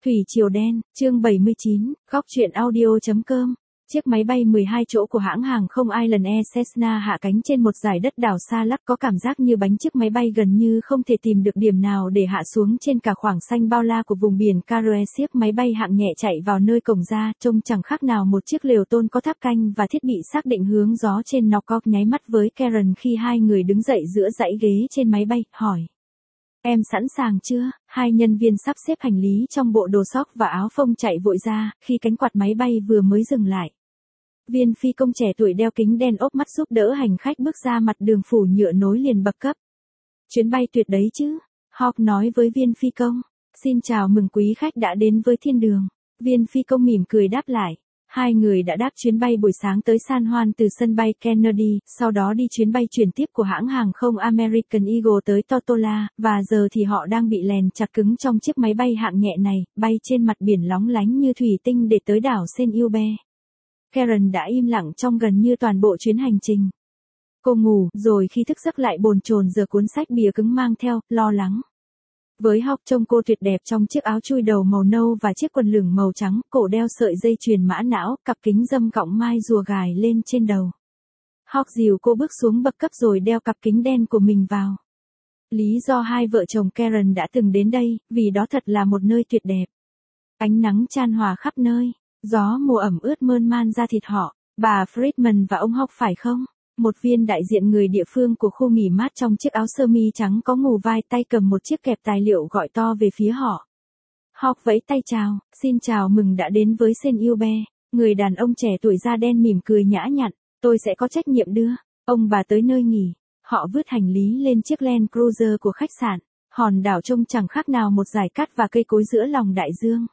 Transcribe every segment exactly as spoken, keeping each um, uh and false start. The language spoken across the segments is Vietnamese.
Thủy Triều Đen, chương bảy mươi chín, góc truyện audio.com. Chiếc máy bay mười hai chỗ của hãng hàng không Island Air Cessna hạ cánh trên một dải đất đảo xa lắc, có cảm giác như bánh chiếc máy bay gần như không thể tìm được điểm nào để hạ xuống trên cả khoảng xanh bao la của vùng biển Caribe. Chiếc máy bay hạng nhẹ chạy vào nơi cổng ra, trông chẳng khác nào một chiếc lều tôn có tháp canh và thiết bị xác định hướng gió trên nó. Cock nháy mắt với Karen khi hai người đứng dậy giữa dãy ghế trên máy bay, hỏi: "Em sẵn sàng chưa?" Hai nhân viên sắp xếp hành lý trong bộ đồ sóc và áo phông chạy vội ra, khi cánh quạt máy bay vừa mới dừng lại. Viên phi công trẻ tuổi đeo kính đen ốp mắt giúp đỡ hành khách bước ra mặt đường phủ nhựa nối liền bậc cấp. "Chuyến bay tuyệt đấy chứ?" Hawk nói với viên phi công. "Xin chào mừng quý khách đã đến với thiên đường." Viên phi công mỉm cười đáp lại. Hai người đã đáp chuyến bay buổi sáng tới San Juan từ sân bay Kennedy, sau đó đi chuyến bay chuyển tiếp của hãng hàng không American Eagle tới Tortola, và giờ thì họ đang bị lèn chặt cứng trong chiếc máy bay hạng nhẹ này, bay trên mặt biển lóng lánh như thủy tinh để tới đảo Saint Hubert. Karen đã im lặng trong gần như toàn bộ chuyến hành trình. Cô ngủ, rồi khi thức giấc lại bồn chồn giở cuốn sách bìa cứng mang theo, lo lắng. Với Hawk trông cô tuyệt đẹp trong chiếc áo chui đầu màu nâu và chiếc quần lửng màu trắng, cổ đeo sợi dây chuyền mã não, cặp kính râm cọng mai rùa gài lên trên đầu. Hawk dìu cô bước xuống bậc cấp rồi đeo cặp kính đen của mình vào. Lý do hai vợ chồng Karen đã từng đến đây, vì đó thật là một nơi tuyệt đẹp. Ánh nắng chan hòa khắp nơi, gió mùa ẩm ướt mơn man da thịt họ. Bà Friedman và ông Hawk phải không? Một viên đại diện người địa phương của khu nghỉ mát trong chiếc áo sơ mi trắng có ngù vai, tay cầm một chiếc kẹp tài liệu gọi to về phía họ. Hawk vẫy tay chào: "Xin chào mừng đã đến với Saint Hubert." Người đàn ông trẻ tuổi da đen mỉm cười nhã nhặn: "Tôi sẽ có trách nhiệm đưa ông bà tới nơi nghỉ." Họ vứt hành lý lên chiếc Land Cruiser của khách sạn. Hòn đảo trông chẳng khác nào một dải cát và cây cối giữa lòng đại dương.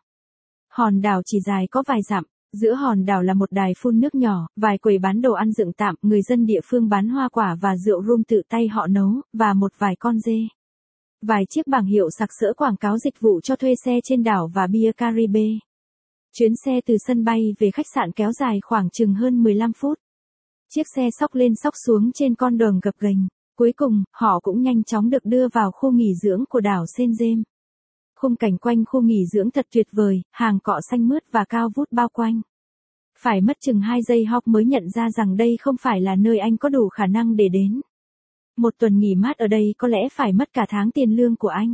Hòn đảo chỉ dài có vài dặm. Giữa hòn đảo là một đài phun nước nhỏ, vài quầy bán đồ ăn dựng tạm, người dân địa phương bán hoa quả và rượu rum tự tay họ nấu, và một vài con dê. Vài chiếc bảng hiệu sặc sỡ quảng cáo dịch vụ cho thuê xe trên đảo và bia Caribe. Chuyến xe từ sân bay về khách sạn kéo dài khoảng chừng hơn mười lăm phút. Chiếc xe xóc lên xóc xuống trên con đường gập ghềnh. Cuối cùng, họ cũng nhanh chóng được đưa vào khu nghỉ dưỡng của đảo Saint James. Khung cảnh quanh khu nghỉ dưỡng thật tuyệt vời, hàng cọ xanh mướt và cao vút bao quanh. Phải mất chừng hai giây Hawk mới nhận ra rằng đây không phải là nơi anh có đủ khả năng để đến. Một tuần nghỉ mát ở đây có lẽ phải mất cả tháng tiền lương của anh.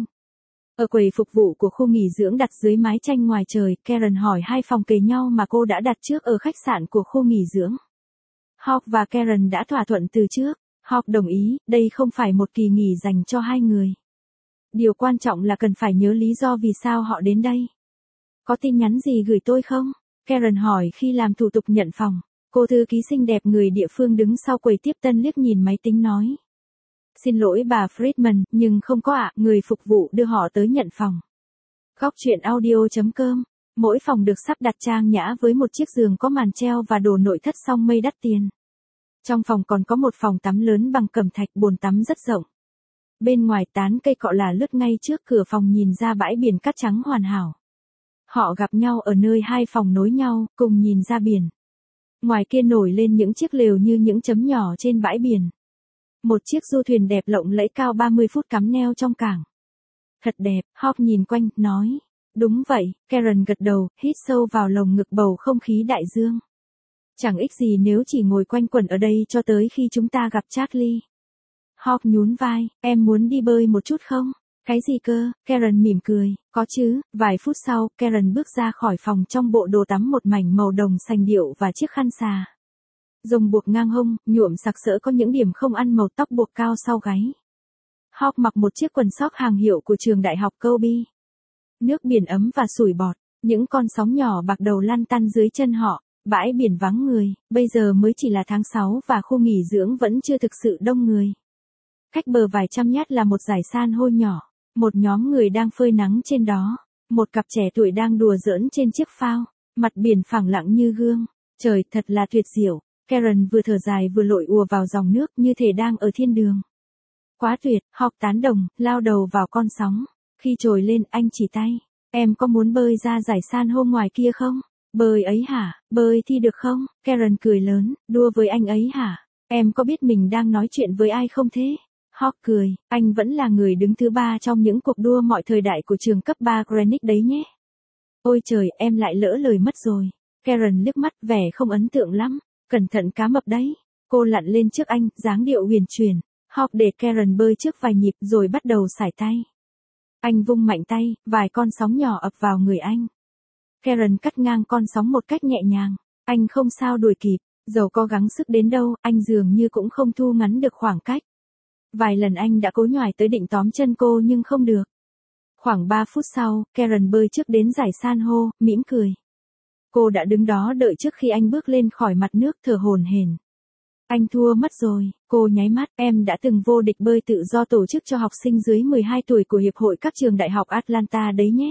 Ở quầy phục vụ của khu nghỉ dưỡng đặt dưới mái tranh ngoài trời, Karen hỏi hai phòng kề nhau mà cô đã đặt trước ở khách sạn của khu nghỉ dưỡng. Hawk và Karen đã thỏa thuận từ trước. Hawk đồng ý, đây không phải một kỳ nghỉ dành cho hai người. Điều quan trọng là cần phải nhớ lý do vì sao họ đến đây. "Có tin nhắn gì gửi tôi không?" Karen hỏi khi làm thủ tục nhận phòng. Cô thư ký xinh đẹp người địa phương đứng sau quầy tiếp tân liếc nhìn máy tính nói: "Xin lỗi bà Friedman, nhưng không có ạ." Người phục vụ đưa họ tới nhận phòng. Góc truyện audio.com. Mỗi phòng được sắp đặt trang nhã với một chiếc giường có màn treo và đồ nội thất song mây đắt tiền. Trong phòng còn có một phòng tắm lớn bằng cẩm thạch, bồn tắm rất rộng. Bên ngoài tán cây cọ là lướt ngay trước cửa phòng nhìn ra bãi biển cát trắng hoàn hảo. Họ gặp nhau ở nơi hai phòng nối nhau, cùng nhìn ra biển. Ngoài kia nổi lên những chiếc lều như những chấm nhỏ trên bãi biển. Một chiếc du thuyền đẹp lộng lẫy cao ba mươi phút cắm neo trong cảng. "Thật đẹp." Hawk nhìn quanh, nói. "Đúng vậy." Karen gật đầu, hít sâu vào lồng ngực bầu không khí đại dương. "Chẳng ích gì nếu chỉ ngồi quanh quẩn ở đây cho tới khi chúng ta gặp Charlie." Hawk nhún vai: "Em muốn đi bơi một chút không?" "Cái gì cơ?" Karen mỉm cười. "Có chứ." Vài phút sau, Karen bước ra khỏi phòng trong bộ đồ tắm một mảnh màu đồng sành điệu và chiếc khăn xà rồng buộc ngang hông, nhuộm sặc sỡ có những điểm không ăn, màu tóc buộc cao sau gáy. Hawk mặc một chiếc quần sóc hàng hiệu của trường đại học Kobe. Nước biển ấm và sủi bọt, những con sóng nhỏ bạc đầu lăn tăn dưới chân họ. Bãi biển vắng người, bây giờ mới chỉ là tháng sáu và khu nghỉ dưỡng vẫn chưa thực sự đông người. Cách bờ vài trăm nhát là một dải san hô nhỏ. Một nhóm người đang phơi nắng trên đó. Một cặp trẻ tuổi đang đùa giỡn trên chiếc phao. Mặt biển phẳng lặng như gương. Trời thật là tuyệt diệu. Karen vừa thở dài vừa lội ùa vào dòng nước như thể đang ở thiên đường. "Quá tuyệt." Hawk tán đồng, lao đầu vào con sóng. Khi trồi lên, anh chỉ tay: "Em có muốn bơi ra dải san hô ngoài kia không?" "Bơi ấy hả? Bơi thì được không?" Karen cười lớn: "Đùa với anh ấy hả? Em có biết mình đang nói chuyện với ai không thế?" Hawk cười, anh vẫn là người đứng thứ ba trong những cuộc đua mọi thời đại của trường cấp ba Greenwich đấy nhé. Ôi trời, em lại lỡ lời mất rồi. Karen liếc mắt, vẻ không ấn tượng lắm. Cẩn thận cá mập đấy. Cô lặn lên trước anh, dáng điệu huyền chuyển. Hawk để Karen bơi trước vài nhịp rồi bắt đầu sải tay. Anh vung mạnh tay, vài con sóng nhỏ ập vào người anh. Karen cắt ngang con sóng một cách nhẹ nhàng. Anh không sao đuổi kịp, dẫu có gắng sức đến đâu, anh dường như cũng không thu ngắn được khoảng cách. Vài lần anh đã cố nhoài tới định tóm chân cô nhưng không được. Khoảng ba phút sau, Karen bơi trước đến dải san hô, mỉm cười. Cô đã đứng đó đợi trước khi anh bước lên khỏi mặt nước thở hổn hển. Anh thua mất rồi, cô nháy mắt, em đã từng vô địch bơi tự do tổ chức cho học sinh dưới mười hai tuổi của Hiệp hội các trường đại học Atlanta đấy nhé.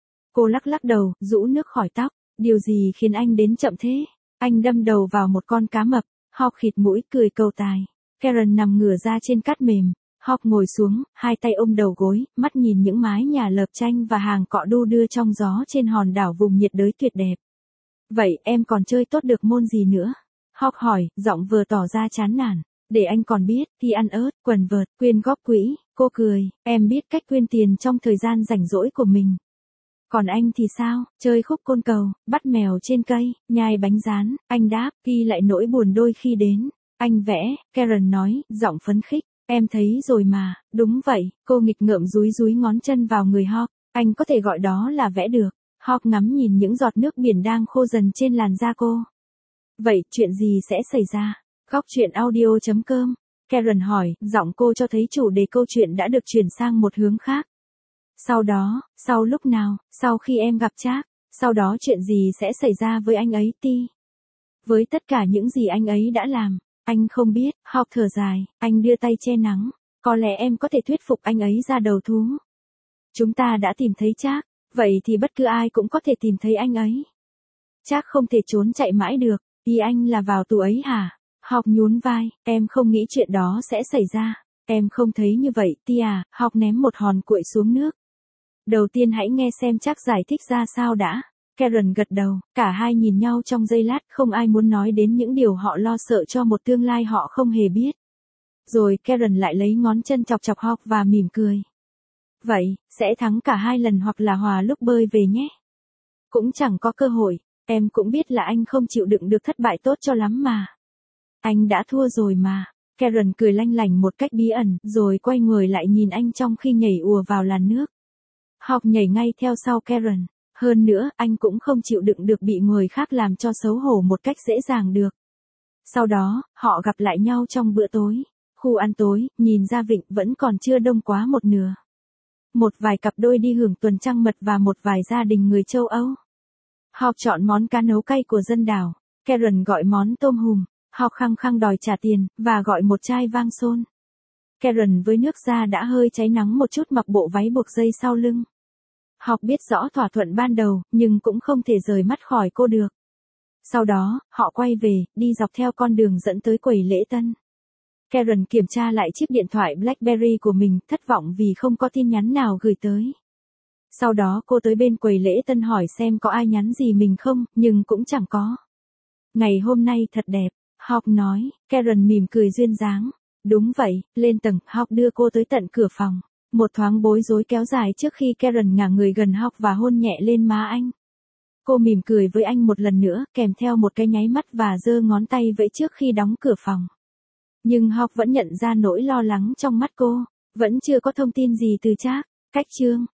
Cô lắc lắc đầu, rũ nước khỏi tóc, điều gì khiến anh đến chậm thế? Anh đâm đầu vào một con cá mập, Hawk khịt mũi cười cầu tài. Karen nằm ngửa ra trên cát mềm, Hawk ngồi xuống, hai tay ôm đầu gối, mắt nhìn những mái nhà lợp tranh và hàng cọ đu đưa trong gió trên hòn đảo vùng nhiệt đới tuyệt đẹp. Vậy em còn chơi tốt được môn gì nữa? Hawk hỏi, giọng vừa tỏ ra chán nản. Để anh còn biết, thi ăn ớt, quần vợt, quyên góp quỹ. Cô cười, em biết cách quyên tiền trong thời gian rảnh rỗi của mình. Còn anh thì sao? Chơi khúc côn cầu, bắt mèo trên cây, nhai bánh rán. Anh đáp, ghi lại nỗi buồn đôi khi đến. Anh vẽ, Karen nói, giọng phấn khích. Em thấy rồi mà, đúng vậy. Cô nghịch ngợm dúi dúi ngón chân vào người Hawk. Anh có thể gọi đó là vẽ được. Hawk ngắm nhìn những giọt nước biển đang khô dần trên làn da cô. Vậy, chuyện gì sẽ xảy ra? Góc chuyện audio chấm com. Karen hỏi, giọng cô cho thấy chủ đề câu chuyện đã được chuyển sang một hướng khác. Sau đó, sau lúc nào, sau khi em gặp Trác, sau đó chuyện gì sẽ xảy ra với anh ấy ti? Với tất cả những gì anh ấy đã làm, anh không biết. Hawk thở dài, anh đưa tay che nắng. Có lẽ em có thể thuyết phục anh ấy ra đầu thú. Chúng ta đã tìm thấy Trác, vậy thì bất cứ ai cũng có thể tìm thấy anh ấy. Trác không thể trốn chạy mãi được. Ý anh là vào tù ấy hả? Hawk nhún vai, em không nghĩ chuyện đó sẽ xảy ra. Em không thấy như vậy, Ti à. Hawk ném một hòn cuội xuống nước. Đầu tiên hãy nghe xem Trác giải thích ra sao đã. Karen gật đầu, cả hai nhìn nhau trong giây lát, không ai muốn nói đến những điều họ lo sợ cho một tương lai họ không hề biết. Rồi Karen lại lấy ngón chân chọc chọc Hawk và mỉm cười. Vậy, sẽ thắng cả hai lần hoặc là hòa lúc bơi về nhé. Cũng chẳng có cơ hội. Em cũng biết là anh không chịu đựng được thất bại tốt cho lắm mà. Anh đã thua rồi mà. Karen cười lanh lảnh một cách bí ẩn, rồi quay người lại nhìn anh trong khi nhảy ùa vào làn nước. Hawk nhảy ngay theo sau Karen. Hơn nữa, anh cũng không chịu đựng được bị người khác làm cho xấu hổ một cách dễ dàng được. Sau đó, họ gặp lại nhau trong bữa tối. Khu ăn tối, nhìn ra vịnh vẫn còn chưa đông quá một nửa. Một vài cặp đôi đi hưởng tuần trăng mật và một vài gia đình người châu Âu. Hawk chọn món cá nấu cay của dân đảo. Karen gọi món tôm hùm. Hawk khăng khăng đòi trả tiền, và gọi một chai vang xôn. Karen với nước da đã hơi cháy nắng một chút mặc bộ váy buộc dây sau lưng. Hawk biết rõ thỏa thuận ban đầu, nhưng cũng không thể rời mắt khỏi cô được. Sau đó, họ quay về, đi dọc theo con đường dẫn tới quầy lễ tân. Karen kiểm tra lại chiếc điện thoại BlackBerry của mình, thất vọng vì không có tin nhắn nào gửi tới. Sau đó cô tới bên quầy lễ tân hỏi xem có ai nhắn gì mình không, nhưng cũng chẳng có. Ngày hôm nay thật đẹp, Hawk nói. Karen mỉm cười duyên dáng. Đúng vậy, lên tầng. Hawk đưa cô tới tận cửa phòng. Một thoáng bối rối kéo dài trước khi Karen ngả người gần Hawk và hôn nhẹ lên má anh. Cô mỉm cười với anh một lần nữa, kèm theo một cái nháy mắt và giơ ngón tay vẫy trước khi đóng cửa phòng. Nhưng Hawk vẫn nhận ra nỗi lo lắng trong mắt cô. Vẫn chưa có thông tin gì từ Trác. Cách chương